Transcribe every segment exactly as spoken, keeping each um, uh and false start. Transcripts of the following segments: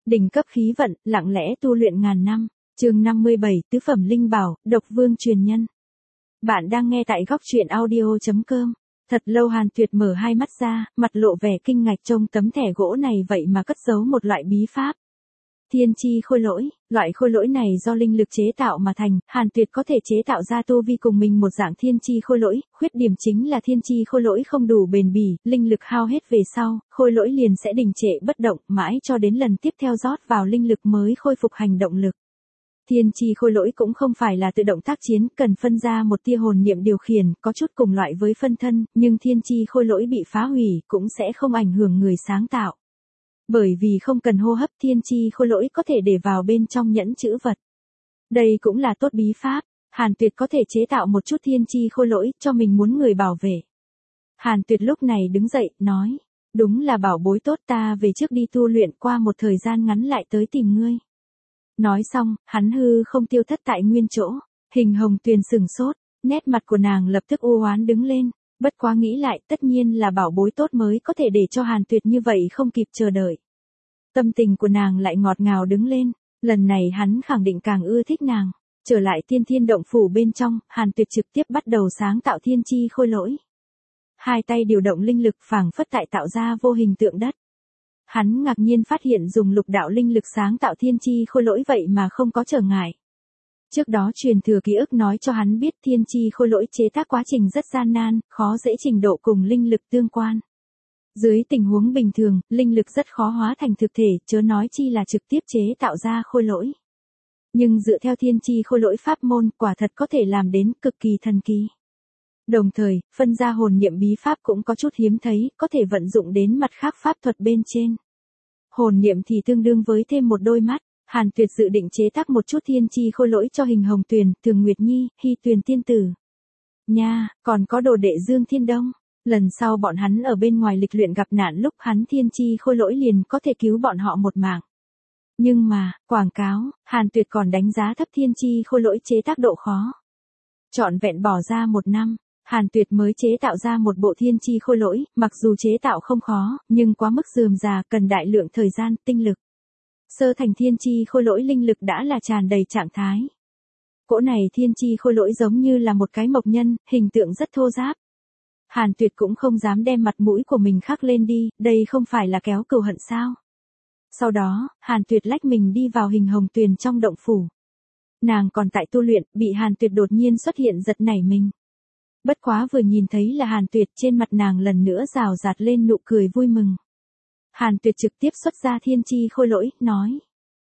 Đỉnh cấp khí vận, lặng lẽ tu luyện ngàn năm. Chương năm mươi bảy, tứ phẩm linh bảo, độc vương truyền nhân. Bạn đang nghe tại góc truyện audio chấm com. Thật lâu Hàn Tuyệt mở hai mắt ra, mặt lộ vẻ kinh ngạc trông tấm thẻ gỗ này vậy mà cất giấu một loại bí pháp. Thiên chi khôi lỗi, loại khôi lỗi này do linh lực chế tạo mà thành, Hàn Tuyệt có thể chế tạo ra tu vi cùng mình một dạng thiên chi khôi lỗi, khuyết điểm chính là thiên chi khôi lỗi không đủ bền bỉ, linh lực hao hết về sau, khôi lỗi liền sẽ đình trệ bất động, mãi cho đến lần tiếp theo rót vào linh lực mới khôi phục hành động lực. Thiên chi khôi lỗi cũng không phải là tự động tác chiến, cần phân ra một tia hồn niệm điều khiển, có chút cùng loại với phân thân, nhưng thiên chi khôi lỗi bị phá hủy cũng sẽ không ảnh hưởng người sáng tạo. Bởi vì không cần hô hấp, thiên chi khôi lỗi có thể để vào bên trong nhẫn trữ vật. Đây cũng là tốt bí pháp, Hàn Tuyệt có thể chế tạo một chút thiên chi khôi lỗi cho mình muốn người bảo vệ. Hàn Tuyệt lúc này đứng dậy, nói, đúng là bảo bối tốt, ta về trước đi tu luyện, qua một thời gian ngắn lại tới tìm ngươi. Nói xong, hắn hư không tiêu thất tại nguyên chỗ, Hình Hồng Tuyền sừng sốt, nét mặt của nàng lập tức u oán đứng lên, bất quá nghĩ lại tất nhiên là bảo bối tốt mới có thể để cho Hàn Tuyệt như vậy không kịp chờ đợi. Tâm tình của nàng lại ngọt ngào đứng lên, lần này hắn khẳng định càng ưa thích nàng. Trở lại Tiên Thiên động phủ bên trong, Hàn Tuyệt trực tiếp bắt đầu sáng tạo thiên chi khôi lỗi. Hai tay điều động linh lực phảng phất tại tạo ra vô hình tượng đất. Hắn ngạc nhiên phát hiện dùng lục đạo linh lực sáng tạo thiên chi khôi lỗi vậy mà không có trở ngại. Trước đó truyền thừa ký ức nói cho hắn biết thiên chi khôi lỗi chế tác quá trình rất gian nan, khó dễ trình độ cùng linh lực tương quan. Dưới tình huống bình thường, linh lực rất khó hóa thành thực thể, chớ nói chi là trực tiếp chế tạo ra khôi lỗi. Nhưng dựa theo thiên chi khôi lỗi pháp môn, quả thật có thể làm đến cực kỳ thần kỳ. Đồng thời, phân ra hồn niệm bí pháp cũng có chút hiếm thấy, có thể vận dụng đến mặt khác pháp thuật bên trên. Hồn niệm thì tương đương với thêm một đôi mắt. Hàn Tuyệt dự định chế tác một chút thiên chi khôi lỗi cho Hình Hồng Tuyền, Thường Nguyệt Nhi, Hy Tuyền tiên tử. Nha, còn có đồ đệ Dương Thiên Đông. Lần sau bọn hắn ở bên ngoài lịch luyện gặp nạn lúc hắn thiên chi khôi lỗi liền có thể cứu bọn họ một mạng. Nhưng mà, quảng cáo, Hàn Tuyệt còn đánh giá thấp thiên chi khôi lỗi chế tác độ khó. Trọn vẹn bỏ ra một năm, Hàn Tuyệt mới chế tạo ra một bộ thiên chi khôi lỗi, mặc dù chế tạo không khó, nhưng quá mức rườm rà, cần đại lượng thời gian, tinh lực. Sơ thành thiên chi khôi lỗi linh lực đã là tràn đầy trạng thái. Cỗ này thiên chi khôi lỗi giống như là một cái mộc nhân, hình tượng rất thô ráp. Hàn Tuyệt cũng không dám đem mặt mũi của mình khắc lên đi, đây không phải là kéo cừu hận sao. Sau đó, Hàn Tuyệt lách mình đi vào Hình Hồng Tuyền trong động phủ. Nàng còn tại tu luyện, bị Hàn Tuyệt đột nhiên xuất hiện giật nảy mình. Bất quá vừa nhìn thấy là Hàn Tuyệt, trên mặt nàng lần nữa rào rạt lên nụ cười vui mừng. Hàn Tuyệt trực tiếp xuất ra thiên chi khôi lỗi, nói.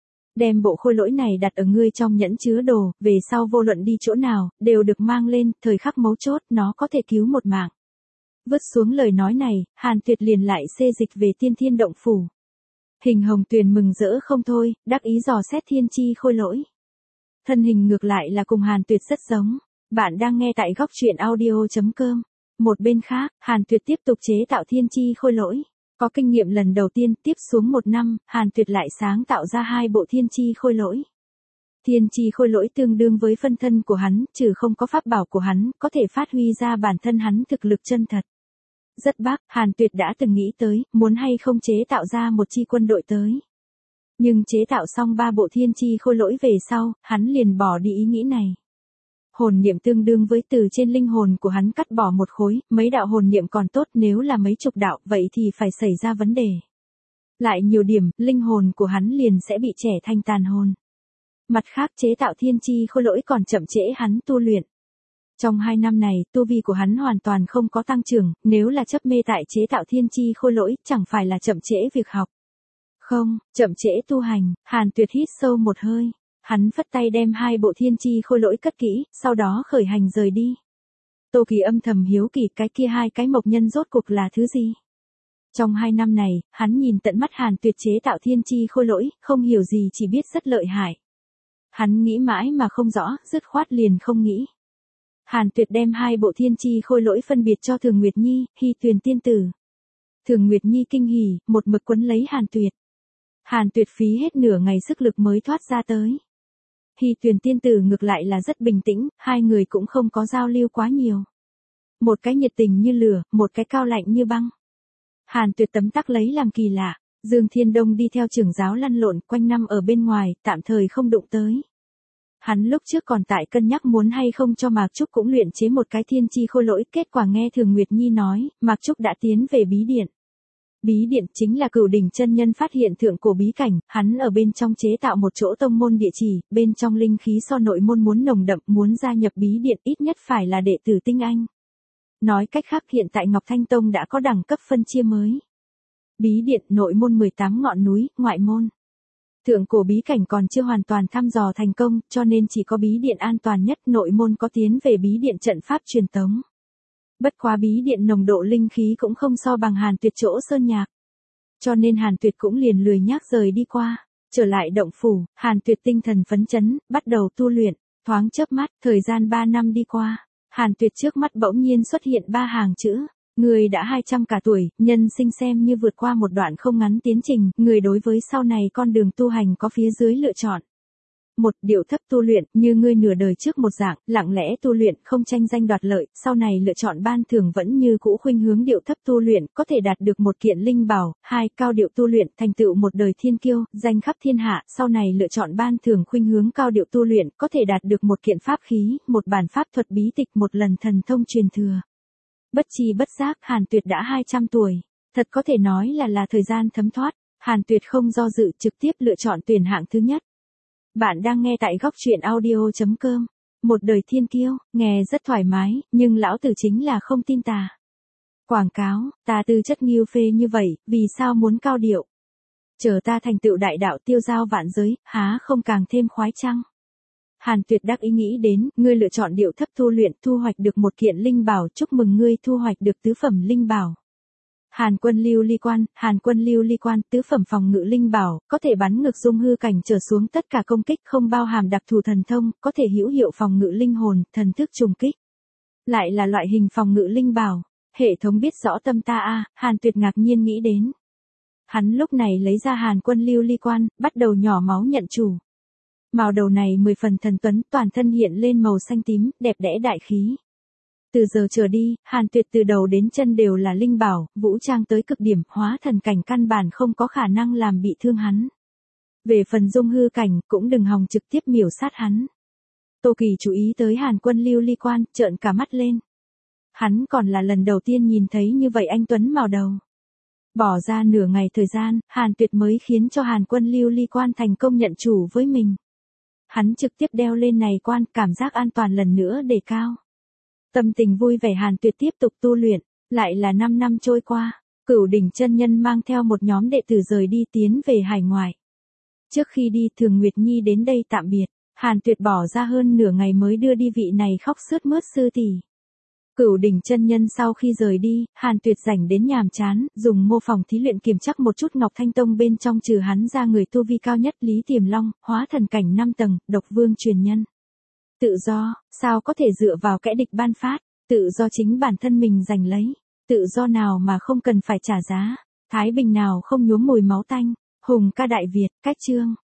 Đem bộ khôi lỗi này đặt ở ngươi trong nhẫn chứa đồ, về sau vô luận đi chỗ nào, đều được mang lên, thời khắc mấu chốt, nó có thể cứu một mạng. Vứt xuống lời nói này, Hàn Tuyệt liền lại xê dịch về Tiên Thiên động phủ. Hình Hồng Tuyền mừng rỡ không thôi, đắc ý dò xét thiên chi khôi lỗi. Thân hình ngược lại là cùng Hàn Tuyệt rất giống. Bạn đang nghe tại góc truyện audio chấm com. Một bên khác, Hàn Tuyệt tiếp tục chế tạo thiên chi khôi lỗi. Có kinh nghiệm lần đầu tiên, tiếp xuống một năm, Hàn Tuyệt lại sáng tạo ra hai bộ thiên chi khôi lỗi. Thiên chi khôi lỗi tương đương với phân thân của hắn, trừ không có pháp bảo của hắn, có thể phát huy ra bản thân hắn thực lực chân thật. Rất bác, Hàn Tuyệt đã từng nghĩ tới, muốn hay không chế tạo ra một chi quân đội tới. Nhưng chế tạo xong ba bộ thiên chi khôi lỗi về sau, hắn liền bỏ đi ý nghĩ này. Hồn niệm tương đương với từ trên linh hồn của hắn cắt bỏ một khối, mấy đạo hồn niệm còn tốt, nếu là mấy chục đạo, vậy thì phải xảy ra vấn đề. Lại nhiều điểm, linh hồn của hắn liền sẽ bị trẻ thành tàn hồn. Mặt khác, chế tạo thiên chi khôi lỗi còn chậm trễ hắn tu luyện. Trong hai năm này, tu vi của hắn hoàn toàn không có tăng trưởng, nếu là chấp mê tại chế tạo thiên chi khôi lỗi, chẳng phải là chậm trễ việc học. Không, chậm trễ tu hành. Hàn Tuyệt hít sâu một hơi. Hắn phất tay đem hai bộ thiên chi khôi lỗi cất kỹ, sau đó khởi hành rời đi. Tô Kỳ âm thầm hiếu kỳ cái kia hai cái mộc nhân rốt cuộc là thứ gì. Trong hai năm này, hắn nhìn tận mắt Hàn Tuyệt chế tạo thiên chi khôi lỗi, không hiểu gì chỉ biết rất lợi hại. Hắn nghĩ mãi mà không rõ, dứt khoát liền không nghĩ. Hàn Tuyệt đem hai bộ thiên chi khôi lỗi phân biệt cho Thường Nguyệt Nhi, Hy Tuyền tiên tử. Thường Nguyệt Nhi kinh hỉ, một mực quấn lấy Hàn Tuyệt. Hàn Tuyệt phí hết nửa ngày sức lực mới thoát ra tới. Hy Tuyền tiên tử ngược lại là rất bình tĩnh, hai người cũng không có giao lưu quá nhiều. Một cái nhiệt tình như lửa, một cái cao lạnh như băng. Hàn Tuyệt tấm tắc lấy làm kỳ lạ, Dương Thiên Đông đi theo trưởng giáo lăn lộn quanh năm ở bên ngoài, tạm thời không đụng tới. Hắn lúc trước còn tại cân nhắc muốn hay không cho Mạc Trúc cũng luyện chế một cái thiên chi khôi lỗi, kết quả nghe Thường Nguyệt Nhi nói, Mạc Trúc đã tiến về bí điện. Bí điện chính là Cửu Đỉnh chân nhân phát hiện thượng cổ bí cảnh, hắn ở bên trong chế tạo một chỗ tông môn địa chỉ, bên trong linh khí so nội môn muốn nồng đậm, muốn gia nhập bí điện ít nhất phải là đệ tử tinh anh. Nói cách khác hiện tại Ngọc Thanh Tông đã có đẳng cấp phân chia mới. Bí điện, nội môn mười tám ngọn núi, ngoại môn. Thượng cổ bí cảnh còn chưa hoàn toàn thăm dò thành công, cho nên chỉ có bí điện an toàn nhất, nội môn có tiến về bí điện trận pháp truyền tống. Bất quá bí điện nồng độ linh khí cũng không so bằng Hàn Tuyệt chỗ sơn nhạc. Cho nên Hàn Tuyệt cũng liền lười nhác rời đi qua. Trở lại động phủ, Hàn Tuyệt tinh thần phấn chấn, bắt đầu tu luyện, thoáng chớp mắt, thời gian ba năm đi qua. Hàn Tuyệt trước mắt bỗng nhiên xuất hiện ba hàng chữ. Người đã hai trăm cả tuổi, nhân sinh xem như vượt qua một đoạn không ngắn tiến trình, người đối với sau này con đường tu hành có phía dưới lựa chọn. Một, điệu thấp tu luyện, như ngươi nửa đời trước một dạng, lặng lẽ tu luyện, không tranh danh đoạt lợi, sau này lựa chọn ban thưởng vẫn như cũ khuynh hướng điệu thấp tu luyện, có thể đạt được một kiện linh bảo. Hai, cao điệu tu luyện, thành tựu một đời thiên kiêu, danh khắp thiên hạ, sau này lựa chọn ban thưởng khuynh hướng cao điệu tu luyện, có thể đạt được một kiện pháp khí, một bản pháp thuật bí tịch, một lần thần thông truyền thừa. Bất chi bất giác, Hàn Tuyệt đã hai trăm tuổi. Thật có thể nói là là thời gian thấm thoát. Hàn Tuyệt không do dự, trực tiếp lựa chọn tuyển hạng thứ nhất. Bạn đang nghe tại góc truyện audio chấm com. Một đời thiên kiêu, nghe rất thoải mái, nhưng lão tử chính là không tin tà. Quảng cáo, ta tư chất nghiêu phê như vậy, vì sao muốn cao điệu? Chờ ta thành tựu đại đạo tiêu giao vạn giới, há không càng thêm khoái chăng? Hàn Tuyệt đắc ý nghĩ đến, ngươi lựa chọn điệu thấp tu luyện, thu hoạch được một kiện linh bảo, chúc mừng ngươi thu hoạch được tứ phẩm linh bảo. Hàn Quân Lưu Ly Quan, Hàn Quân Lưu Ly Quan, tứ phẩm phòng ngự linh bảo, có thể bắn ngược dung hư cảnh trở xuống tất cả công kích, không bao hàm đặc thù thần thông, có thể hữu hiệu phòng ngự linh hồn, thần thức trùng kích. Lại là loại hình phòng ngự linh bảo, hệ thống biết rõ tâm ta a, Hàn Tuyệt ngạc nhiên nghĩ đến. Hắn lúc này lấy ra Hàn Quân Lưu Ly Quan, bắt đầu nhỏ máu nhận chủ. Màu đầu này mười phần thần tuấn, toàn thân hiện lên màu xanh tím, đẹp đẽ đại khí. Từ giờ trở đi, Hàn Tuyệt từ đầu đến chân đều là linh bảo, vũ trang tới cực điểm, hóa thần cảnh căn bản không có khả năng làm bị thương hắn. Về phần dung hư cảnh, cũng đừng hòng trực tiếp miểu sát hắn. Tô Kỳ chú ý tới Hàn Quân Lưu Ly Quan, trợn cả mắt lên. Hắn còn là lần đầu tiên nhìn thấy như vậy anh tuấn màu đầu. Bỏ ra nửa ngày thời gian, Hàn Tuyệt mới khiến cho Hàn Quân Lưu Ly Quan thành công nhận chủ với mình. Hắn trực tiếp đeo lên này quan, cảm giác an toàn lần nữa đề cao. Tâm tình vui vẻ Hàn Tuyệt tiếp tục tu luyện, lại là năm năm trôi qua, Cửu Đỉnh chân nhân mang theo một nhóm đệ tử rời đi tiến về hải ngoại. Trước khi đi, Thường Nguyệt Nhi đến đây tạm biệt, Hàn Tuyệt bỏ ra hơn nửa ngày mới đưa đi vị này khóc sướt mướt sư tỷ. Cửu Đỉnh chân nhân sau khi rời đi, Hàn Tuyệt rảnh đến nhàm chán, dùng mô phỏng thí luyện kiểm chắc một chút Ngọc Thanh Tông bên trong trừ hắn ra người tu vi cao nhất Lý Tiềm Long, hóa thần cảnh năm tầng, độc vương truyền nhân. Tự do, sao có thể dựa vào kẻ địch ban phát, tự do chính bản thân mình giành lấy, tự do nào mà không cần phải trả giá, thái bình nào không nhuốm mùi máu tanh, hùng ca đại Việt, cách chương.